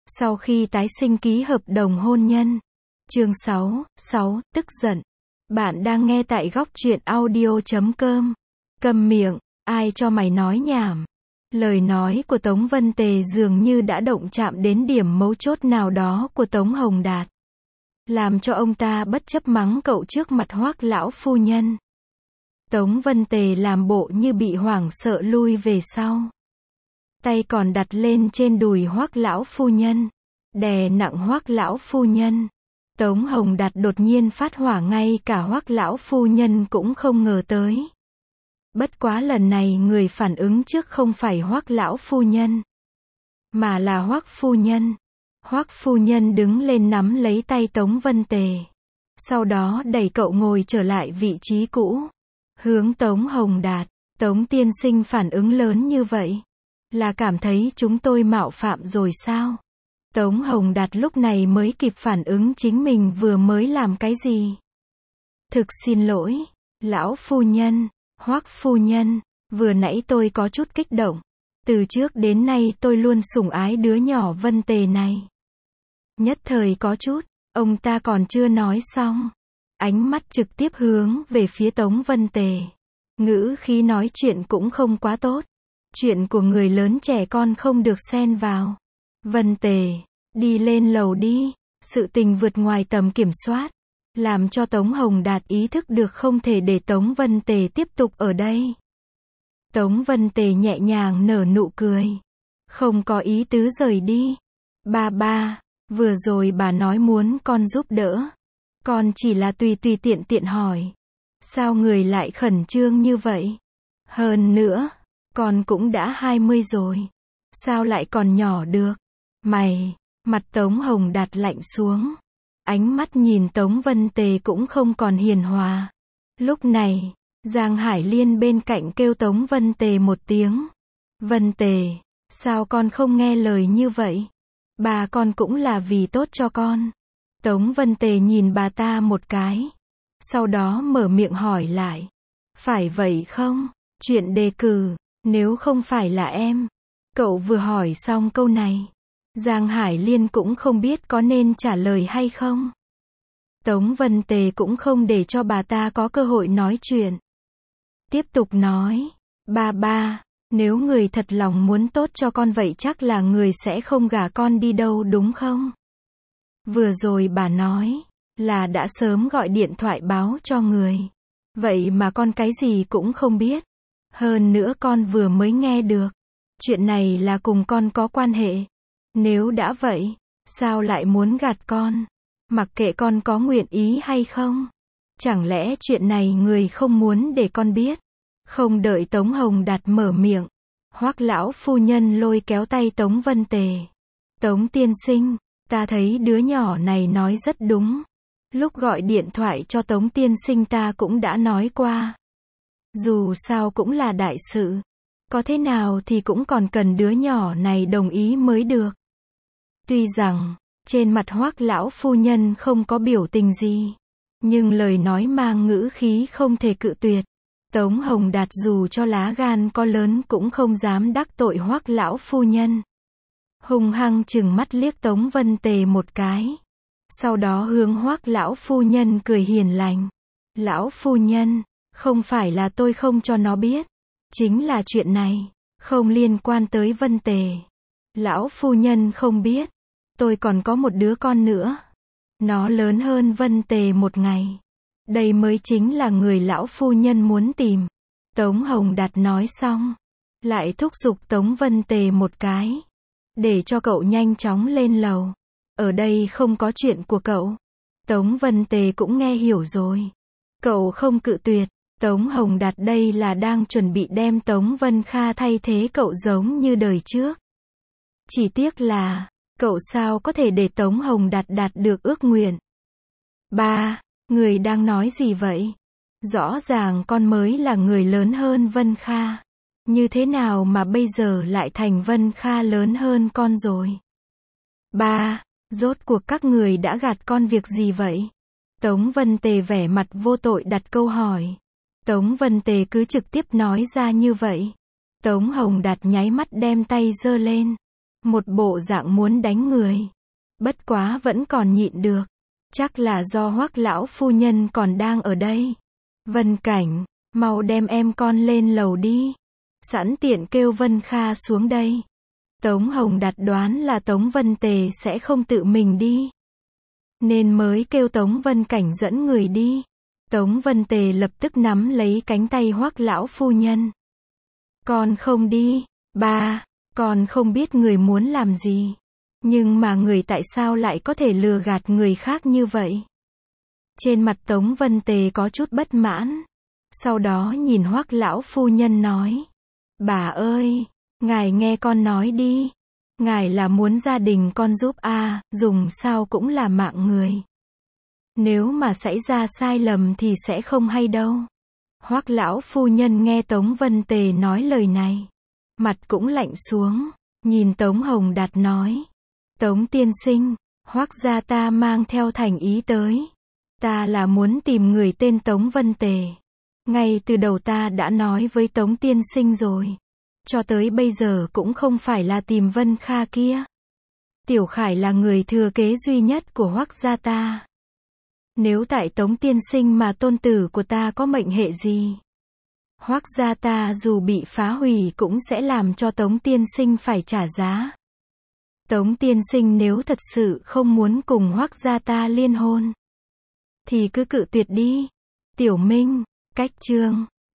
Sau khi tái sinh ký hợp đồng hôn nhân. Chương 6, tức giận. Bạn đang nghe tại góc truyện audio.com. Câm miệng, ai cho mày nói nhảm. Lời nói của Tống Vân Tề dường như đã động chạm đến điểm mấu chốt nào đó của Tống Hồng Đạt. Làm cho ông ta bất chấp mắng cậu trước mặt Hoắc lão phu nhân. Tống Vân Tề làm bộ như bị hoảng sợ lui về sau. Tay còn đặt lên trên đùi Hoắc lão phu nhân, đè nặng Hoắc lão phu nhân. Tống Hồng Đạt đột nhiên phát hỏa, ngay cả Hoắc lão phu nhân cũng không ngờ tới. Bất quá lần này người phản ứng trước không phải Hoắc lão phu nhân, mà là Hoắc phu nhân. Hoắc phu nhân đứng lên nắm lấy tay Tống Vân Tề, sau đó đẩy cậu ngồi trở lại vị trí cũ. Hướng Tống Hồng Đạt, Tống tiên sinh phản ứng lớn như vậy, là cảm thấy chúng tôi mạo phạm rồi sao? Tống Hồng Đạt lúc này mới kịp phản ứng chính mình vừa mới làm cái gì. Thực xin lỗi, lão phu nhân, Hoắc phu nhân, vừa nãy tôi có chút kích động. Từ trước đến nay tôi luôn sủng ái đứa nhỏ Vân Tề này. Nhất thời có chút, ông ta còn chưa nói xong. Ánh mắt trực tiếp hướng về phía Tống Vân Tề. Ngữ khí nói chuyện cũng không quá tốt. Chuyện của người lớn trẻ con không được xen vào. Vân Tề, đi lên lầu đi. Sự tình vượt ngoài tầm kiểm soát, làm cho Tống Hồng Đạt ý thức được không thể để Tống Vân Tề tiếp tục ở đây. Tống Vân Tề nhẹ nhàng nở nụ cười. Không có ý tứ rời đi. Ba, vừa rồi bà nói muốn con giúp đỡ. Con chỉ là tùy tiện tiện hỏi. Sao người lại khẩn trương như vậy? Hơn nữa, con cũng đã 20 rồi. Sao lại còn nhỏ được? Mày, mặt Tống Hồng Đạt lạnh xuống. Ánh mắt nhìn Tống Vân Tề cũng không còn hiền hòa. Lúc này, Giang Hải Liên bên cạnh kêu Tống Vân Tề một tiếng. Vân Tề, sao con không nghe lời như vậy? Bà con cũng là vì tốt cho con. Tống Vân Tề nhìn bà ta một cái. Sau đó mở miệng hỏi lại. Phải vậy không? Chuyện đề cử, nếu không phải là em. Cậu vừa hỏi xong câu này, Giang Hải Liên cũng không biết có nên trả lời hay không. Tống Vân Tề cũng không để cho bà ta có cơ hội nói chuyện. Tiếp tục nói. Ba, nếu người thật lòng muốn tốt cho con vậy chắc là người sẽ không gả con đi đâu đúng không? Vừa rồi bà nói là đã sớm gọi điện thoại báo cho người. Vậy mà con cái gì cũng không biết. Hơn nữa con vừa mới nghe được. Chuyện này là cùng con có quan hệ. Nếu đã vậy, sao lại muốn gạt con? Mặc kệ con có nguyện ý hay không. Chẳng lẽ chuyện này người không muốn để con biết? Không đợi Tống Hồng Đạt mở miệng, Hoắc lão phu nhân lôi kéo tay Tống Vân Tề. Tống tiên sinh, ta thấy đứa nhỏ này nói rất đúng. Lúc gọi điện thoại cho Tống tiên sinh ta cũng đã nói qua. Dù sao cũng là đại sự. Có thế nào thì cũng còn cần đứa nhỏ này đồng ý mới được. Tuy rằng, trên mặt Hoắc lão phu nhân không có biểu tình gì, nhưng lời nói mang ngữ khí không thể cự tuyệt. Tống Hồng Đạt dù cho lá gan có lớn cũng không dám đắc tội Hoắc lão phu nhân. Hung hăng chừng mắt liếc Tống Vân Tề một cái. Sau đó hướng Hoắc lão phu nhân cười hiền lành. Lão phu nhân, không phải là tôi không cho nó biết. Chính là chuyện này, không liên quan tới Vân Tề. Lão phu nhân không biết. Tôi còn có một đứa con nữa. Nó lớn hơn Vân Tề một ngày. Đây mới chính là người lão phu nhân muốn tìm. Tống Hồng Đạt nói xong, lại thúc giục Tống Vân Tề một cái. Để cho cậu nhanh chóng lên lầu. Ở đây không có chuyện của cậu. Tống Vân Tề cũng nghe hiểu rồi. Cậu không cự tuyệt. Tống Hồng Đạt đây là đang chuẩn bị đem Tống Vân Kha thay thế cậu giống như đời trước. Chỉ tiếc là, cậu sao có thể để Tống Hồng Đạt đạt được ước nguyện. Ba, người đang nói gì vậy? Rõ ràng con mới là người lớn hơn Vân Kha. Như thế nào mà bây giờ lại thành Vân Kha lớn hơn con rồi? Ba, rốt cuộc các người đã gạt con việc gì vậy? Tống Vân Tề vẻ mặt vô tội đặt câu hỏi. Tống Vân Tề cứ trực tiếp nói ra như vậy. Tống Hồng Đạt nháy mắt đem tay giơ lên. một bộ dạng muốn đánh người. Bất quá vẫn còn nhịn được. Chắc là do Hoắc lão phu nhân còn đang ở đây. Vân Cảnh, mau đem em con lên lầu đi. Sẵn tiện kêu Vân Kha xuống đây. Tống Hồng Đạt đoán là Tống Vân Tề sẽ không tự mình đi, nên mới kêu Tống Vân Cảnh dẫn người đi. Tống Vân Tề lập tức nắm lấy cánh tay Hoắc lão phu nhân. Con không đi, ba, con không biết người muốn làm gì. Nhưng mà người tại sao lại có thể lừa gạt người khác như vậy? Trên mặt Tống Vân Tề có chút bất mãn. Sau đó nhìn Hoắc lão phu nhân nói. Bà ơi, ngài nghe con nói đi. Ngài là muốn gia đình con giúp dùng sao cũng là mạng người. Nếu mà xảy ra sai lầm thì sẽ không hay đâu. Hoắc lão phu nhân nghe Tống Vân Tề nói lời này. Mặt cũng lạnh xuống. Nhìn Tống Hồng Đạt nói. Tống tiên sinh, Hoắc gia ta mang theo thành ý tới. Ta là muốn tìm người tên Tống Vân Tề. Ngay từ đầu ta đã nói với Tống tiên sinh rồi. Cho tới bây giờ cũng không phải là tìm Vân Kha kia. Tiểu Khải là người thừa kế duy nhất của Hoắc gia ta. Nếu tại Tống tiên sinh mà tôn tử của ta có mệnh hệ gì, Hoắc gia ta dù bị phá hủy cũng sẽ làm cho Tống tiên sinh phải trả giá. Tống tiên sinh nếu thật sự không muốn cùng Hoắc gia ta liên hôn, thì cứ cự tuyệt đi. Tiểu Minh, cách chương